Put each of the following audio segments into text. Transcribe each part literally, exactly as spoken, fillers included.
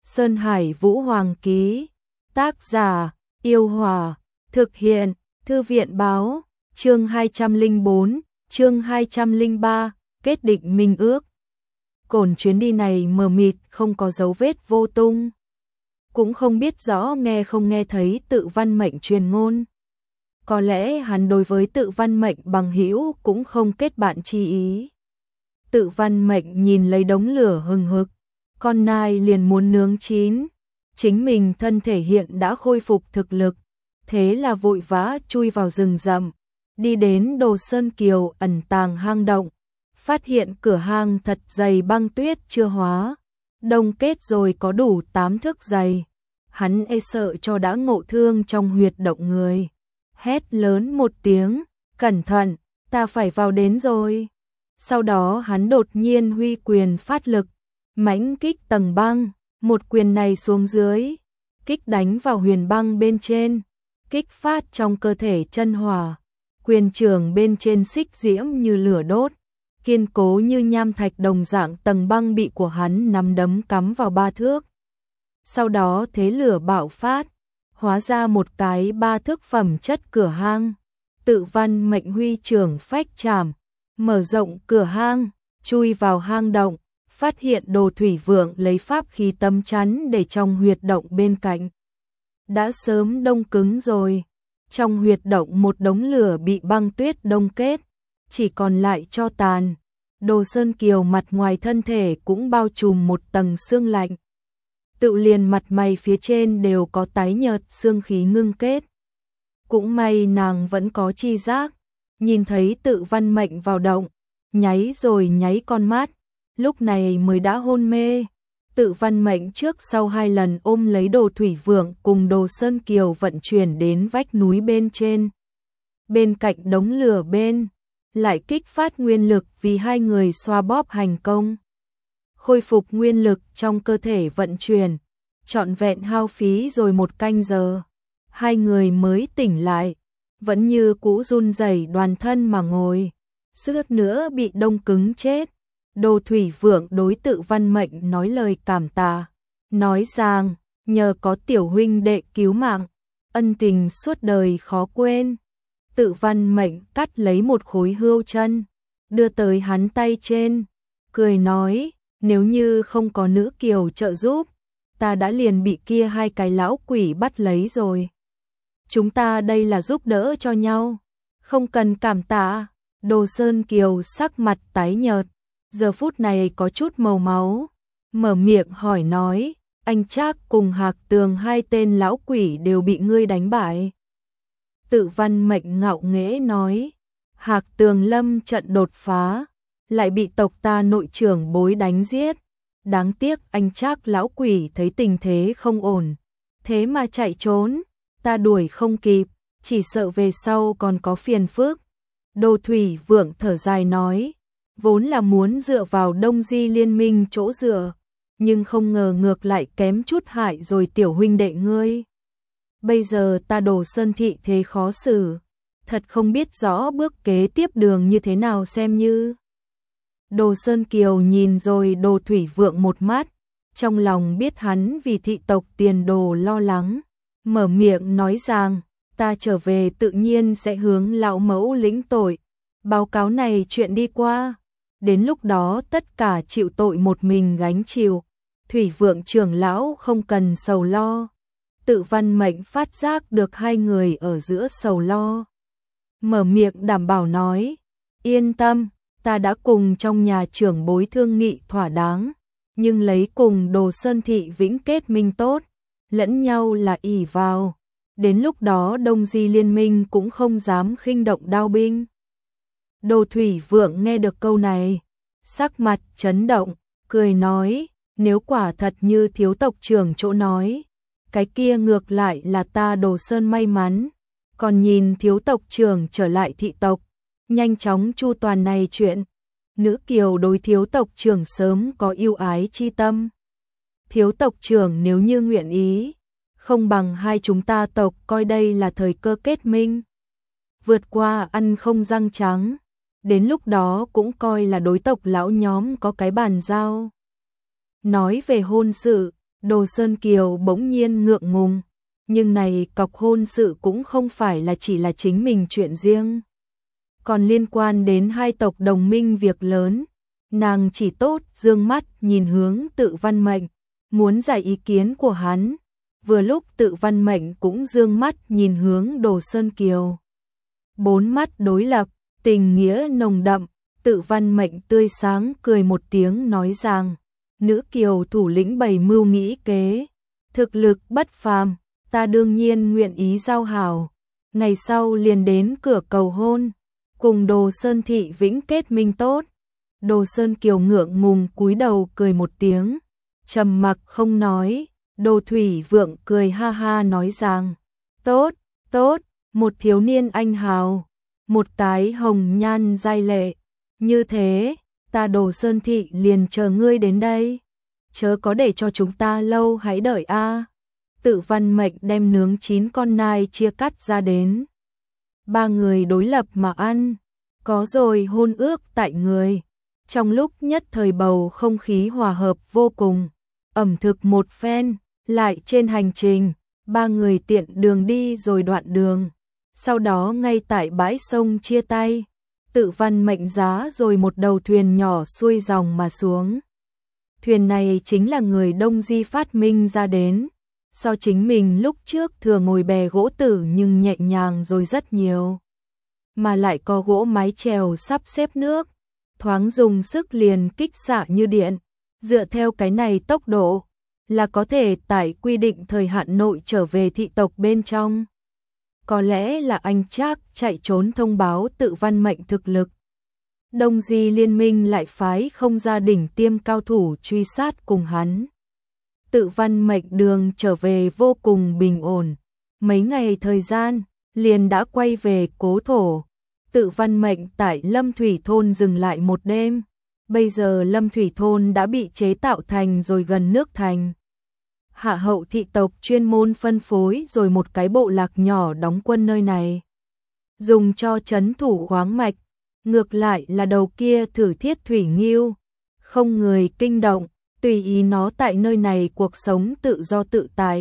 Sơn Hải Vũ Hoàng ký. Tác giả, Yêu Hòa. Thực hiện, Thư viện báo. Chương hai trăm lẻ bốn, chương hai trăm lẻ ba, kết định minh ước. Cổn chuyến đi này mờ mịt, không có dấu vết, vô tung. Cũng không biết rõ nghe không nghe thấy Tự Văn Mệnh truyền ngôn. Có lẽ hắn đối với Tự Văn Mệnh bằng hữu cũng không kết bạn chi ý. Tự Văn Mệnh nhìn lấy đống lửa hừng hực, con nai liền muốn nướng chín. Chính mình thân thể hiện đã khôi phục thực lực, thế là vội vã chui vào rừng rậm, đi đến Đồ Sơn Kiều ẩn tàng hang động, phát hiện cửa hang thật dày băng tuyết chưa hóa, đông kết rồi có đủ tám thước dày. Hắn e sợ cho đã ngộ thương trong huyệt động người, hét lớn một tiếng, cẩn thận, ta phải vào đến rồi. Sau đó hắn đột nhiên huy quyền phát lực, mãnh kích tầng băng, một quyền này xuống dưới, kích đánh vào huyền băng bên trên, kích phát trong cơ thể chân hỏa, quyền trường bên trên xích diễm như lửa đốt, kiên cố như nham thạch đồng dạng tầng băng bị của hắn nắm đấm cắm vào ba thước. Sau đó thế lửa bạo phát, hóa ra một cái ba thước phẩm chất cửa hang. Tự Văn Mệnh huy trưởng phách chảm, mở rộng cửa hang, chui vào hang động, phát hiện Đồ Thủy Vượng lấy pháp khí tấm chắn để trong huyệt động bên cạnh. Đã sớm đông cứng rồi, trong huyệt động một đống lửa bị băng tuyết đông kết, chỉ còn lại tro tàn. Đồ Sơn Kiều mặt ngoài thân thể cũng bao trùm một tầng sương lạnh. Tự liền mặt mày phía trên đều có tái nhợt xương khí ngưng kết. Cũng may nàng vẫn có chi giác, nhìn thấy Tự Văn Mệnh vào động, nháy rồi nháy con mắt, lúc này mới đã hôn mê. Tự Văn Mệnh trước sau hai lần ôm lấy Đồ Thủy Vượng cùng Đồ Sơn Kiều vận chuyển đến vách núi bên trên. Bên cạnh đống lửa bên, lại kích phát nguyên lực vì hai người xoa bóp hành công. Khôi phục nguyên lực trong cơ thể vận chuyển, trọn vẹn hao phí rồi một canh giờ. Hai người mới tỉnh lại, vẫn như cũ run rẩy đoàn thân mà ngồi, suýt nữa bị đông cứng chết. Đồ Thủy Vượng đối Tự Văn Mệnh nói lời cảm tạ, nói rằng nhờ có tiểu huynh đệ cứu mạng, ân tình suốt đời khó quên. Tự Văn Mệnh cắt lấy một khối hươu chân, đưa tới hắn tay trên, cười nói, nếu như không có nữ kiều trợ giúp, ta đã liền bị kia hai cái lão quỷ bắt lấy rồi. Chúng ta đây là giúp đỡ cho nhau, không cần cảm tạ. Đồ Sơn Kiều sắc mặt tái nhợt, giờ phút này có chút màu máu, mở miệng hỏi nói, anh Trác cùng Hạc Tường hai tên lão quỷ đều bị ngươi đánh bại. Tự Văn Mệnh ngạo nghễ nói, Hạc Tường lâm trận đột phá, lại bị tộc ta nội trưởng bối đánh giết. Đáng tiếc anh Trác lão quỷ thấy tình thế không ổn, thế mà chạy trốn, ta đuổi không kịp, chỉ sợ về sau còn có phiền phức. Đồ Thủy Vượng thở dài nói, vốn là muốn dựa vào Đông Di Liên Minh chỗ dựa, nhưng không ngờ ngược lại kém chút hại rồi tiểu huynh đệ ngươi. Bây giờ ta Đồ Sơn thị thế khó xử, thật không biết rõ bước kế tiếp đường như thế nào xem như. Đồ Sơn Kiều nhìn rồi Đồ Thủy Vượng một mắt, trong lòng biết hắn vì thị tộc tiền đồ lo lắng, mở miệng nói rằng, ta trở về tự nhiên sẽ hướng lão mẫu lĩnh tội, báo cáo này chuyện đi qua, đến lúc đó tất cả chịu tội một mình gánh chịu, Thủy Vượng trưởng lão không cần sầu lo. Tự Văn Mệnh phát giác được hai người ở giữa sầu lo, mở miệng đảm bảo nói, yên tâm, ta đã cùng trong nhà trưởng bối thương nghị thỏa đáng, nhưng lấy cùng Đồ Sơn thị vĩnh kết minh tốt, lẫn nhau là ỷ vào, đến lúc đó Đông Di Liên Minh cũng không dám khinh động đao binh. Đồ Thủy Vượng nghe được câu này, sắc mặt chấn động, cười nói, nếu quả thật như thiếu tộc trưởng chỗ nói, cái kia ngược lại là ta Đồ Sơn may mắn, còn nhìn thiếu tộc trưởng trở lại thị tộc, nhanh chóng chu toàn này chuyện. Nữ kiều đối thiếu tộc trưởng sớm có yêu ái chi tâm. Thiếu tộc trưởng nếu như nguyện ý, không bằng hai chúng ta tộc coi đây là thời cơ kết minh. Vượt qua ăn không răng trắng, đến lúc đó cũng coi là đối tộc lão nhóm có cái bàn giao. Nói về hôn sự, Đồ Sơn Kiều bỗng nhiên ngượng ngùng, nhưng này cọc hôn sự cũng không phải là chỉ là chính mình chuyện riêng, còn liên quan đến hai tộc đồng minh việc lớn. Nàng chỉ tốt dương mắt nhìn hướng Tự Văn Mệnh, muốn giải ý kiến của hắn. Vừa lúc Tự Văn Mệnh cũng dương mắt nhìn hướng Đồ Sơn Kiều. Bốn mắt đối lập, tình nghĩa nồng đậm. Tự Văn Mệnh tươi sáng cười một tiếng nói rằng, nữ kiều thủ lĩnh bày mưu nghĩ kế, thực lực bất phàm, ta đương nhiên nguyện ý giao hảo. Ngày sau liền đến cửa cầu hôn, cùng Đồ Sơn thị vĩnh kết minh tốt. Đồ Sơn Kiều ngượng ngùng cúi đầu cười một tiếng, trầm mặc không nói. Đồ Thủy Vượng cười ha ha nói rằng, tốt, tốt, một thiếu niên anh hào, một cái hồng nhan giai lệ, như thế, ta Đồ Sơn thị liền chờ ngươi đến đây, chớ có để cho chúng ta lâu hãy đợi a. Tự Văn Mệnh đem nướng chín con nai chia cắt ra đến. Ba người đối lập mà ăn, có rồi hôn ước tại người. Trong lúc nhất thời bầu không khí hòa hợp vô cùng, ẩm thực một phen, lại trên hành trình, ba người tiện đường đi rồi đoạn đường. Sau đó ngay tại bãi sông chia tay, Tự Văn Mệnh giá rồi một đầu thuyền nhỏ xuôi dòng mà xuống. Thuyền này chính là người Đông Di phát minh ra đến, so chính mình lúc trước thừa ngồi bè gỗ tử nhưng nhẹ nhàng rồi rất nhiều. Mà lại có gỗ mái chèo sắp xếp nước, thoáng dùng sức liền kích xạ như điện, dựa theo cái này tốc độ là có thể tại quy định thời hạn nội trở về thị tộc bên trong. Có lẽ là anh Trác chạy trốn thông báo Tự Văn Mệnh thực lực. Đông Di liên minh lại phái không gia đỉnh tiêm cao thủ truy sát cùng hắn. Tự Văn Mệnh đường trở về vô cùng bình ổn, mấy ngày thời gian liền đã quay về cố thổ. Tự Văn Mệnh tại Lâm Thủy thôn dừng lại một đêm. Bây giờ Lâm Thủy thôn đã bị chế tạo thành rồi gần nước thành. Hạ hậu thị tộc chuyên môn phân phối rồi một cái bộ lạc nhỏ đóng quân nơi này, dùng cho trấn thủ khoáng mạch. Ngược lại là đầu kia Thử Thiết Thủy Nghiêu, không người kinh động, tùy ý nó tại nơi này cuộc sống tự do tự tại.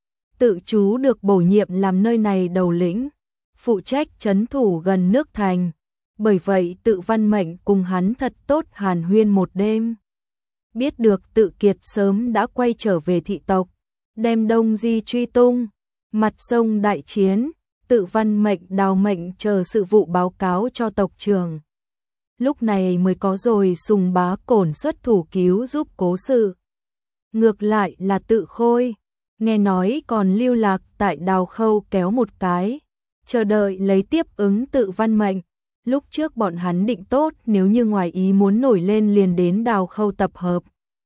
Tự chú được bổ nhiệm làm nơi này đầu lĩnh, phụ trách trấn thủ gần nước thành. Bởi vậy Tự Văn Mệnh cùng hắn thật tốt hàn huyên một đêm. Biết được Tự Kiệt sớm đã quay trở về thị tộc, đem Đông Di truy tung, mặt sông đại chiến, Tự Văn Mệnh đào mệnh chờ sự vụ báo cáo cho tộc trưởng. Lúc này mới có rồi Sùng Bá Cổn xuất thủ cứu giúp cố sự. Ngược lại là Tự Khôi, nghe nói còn lưu lạc tại Đào Khâu kéo một cái, chờ đợi lấy tiếp ứng Tự Văn Mệnh. Lúc trước bọn hắn định tốt nếu như ngoài ý muốn nổi lên liền đến Đào Khâu tập hợp.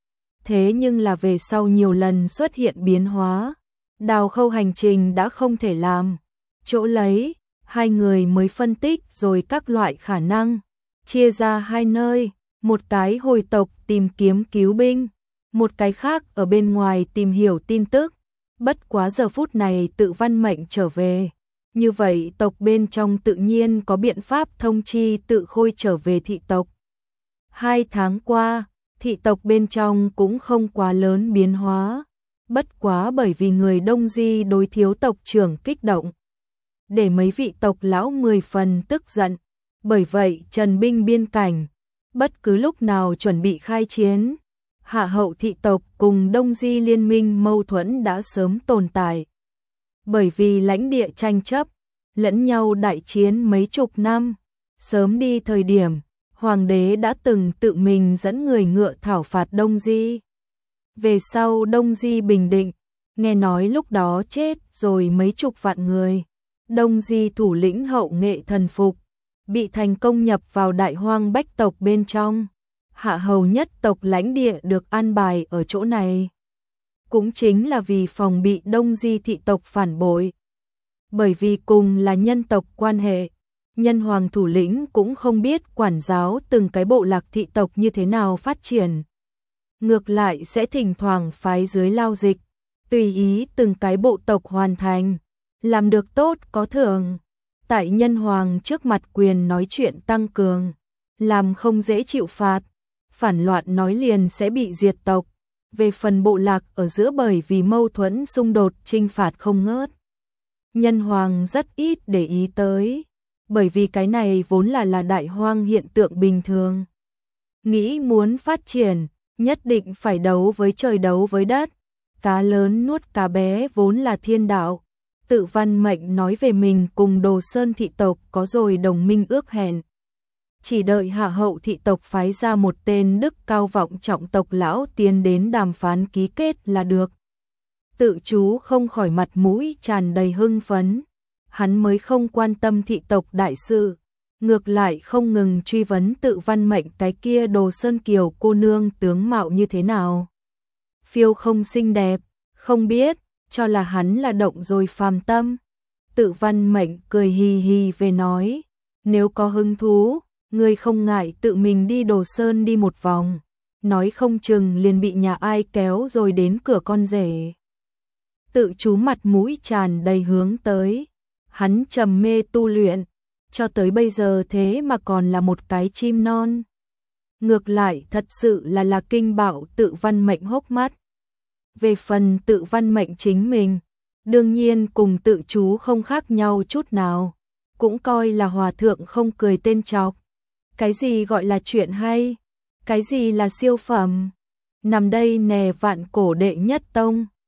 Thế nhưng là về sau nhiều lần xuất hiện biến hóa, Đào Khâu hành trình đã không thể làm. Chỗ lấy, hai người mới phân tích rồi các loại khả năng, chia ra hai nơi, một cái hồi tộc tìm kiếm cứu binh, một cái khác ở bên ngoài tìm hiểu tin tức. Bất quá giờ phút này Tự Văn Mệnh trở về, như vậy tộc bên trong tự nhiên có biện pháp thông chi Tự Khôi trở về thị tộc. Hai tháng qua, thị tộc bên trong cũng không quá lớn biến hóa, bất quá bởi vì người Đông Di đối thiếu tộc trưởng kích động, để mấy vị tộc lão mười phần tức giận. Bởi vậy trần binh biên cảnh, bất cứ lúc nào chuẩn bị khai chiến. Hạ hậu thị tộc cùng Đông Di liên minh mâu thuẫn đã sớm tồn tại. Bởi vì lãnh địa tranh chấp, lẫn nhau đại chiến mấy chục năm, sớm đi thời điểm, hoàng đế đã từng tự mình dẫn người ngựa thảo phạt Đông Di. Về sau Đông Di bình định, nghe nói lúc đó chết rồi mấy chục vạn người. Đông Di thủ lĩnh Hậu Nghệ thần phục, bị thành công nhập vào Đại Hoang Bách tộc bên trong. Hạ hầu nhất tộc lãnh địa được an bài ở chỗ này, cũng chính là vì phòng bị Đông Di thị tộc phản bội. Bởi vì cùng là nhân tộc quan hệ, nhân hoàng thủ lĩnh cũng không biết quản giáo từng cái bộ lạc thị tộc như thế nào phát triển. Ngược lại sẽ thỉnh thoảng phái dưới lao dịch, tùy ý từng cái bộ tộc hoàn thành, làm được tốt có thưởng. Tại nhân hoàng trước mặt quyền nói chuyện tăng cường, làm không dễ chịu phạt, phản loạn nói liền sẽ bị diệt tộc. Về phần bộ lạc ở giữa bởi vì mâu thuẫn xung đột chinh phạt không ngớt. Nhân hoàng rất ít để ý tới, bởi vì cái này vốn là là đại hoang hiện tượng bình thường. Nghĩ muốn phát triển, nhất định phải đấu với trời đấu với đất. Cá lớn nuốt cá bé vốn là thiên đạo. Tự Văn Mệnh nói về mình cùng Đồ Sơn thị tộc có rồi đồng minh ước hẹn. Chỉ đợi Hạ Hậu thị tộc phái ra một tên đức cao vọng trọng tộc lão tiến đến đàm phán ký kết là được. Tự chú không khỏi mặt mũi tràn đầy hưng phấn. Hắn mới không quan tâm thị tộc đại sự, ngược lại không ngừng truy vấn Tự Văn Mệnh cái kia Đồ Sơn Kiều cô nương tướng mạo như thế nào. Phiêu không xinh đẹp, không biết, cho là hắn là động rồi phàm tâm. Tự Văn Mệnh cười hì hì về nói, nếu có hứng thú, ngươi không ngại tự mình đi Đồ Sơn đi một vòng, nói không chừng liền bị nhà ai kéo rồi đến cửa con rể. Tự chú mặt mũi tràn đầy hướng tới, hắn trầm mê tu luyện, cho tới bây giờ thế mà còn là một cái chim non. Ngược lại thật sự là là kinh bạo Tự Văn Mệnh hốc mắt. Về phần Tự Văn Mệnh chính mình, đương nhiên cùng tự chú không khác nhau chút nào, cũng coi là hòa thượng không cười tên chọc. Cái gì gọi là chuyện hay, cái gì là siêu phẩm, nằm đây nè vạn cổ đệ nhất tông.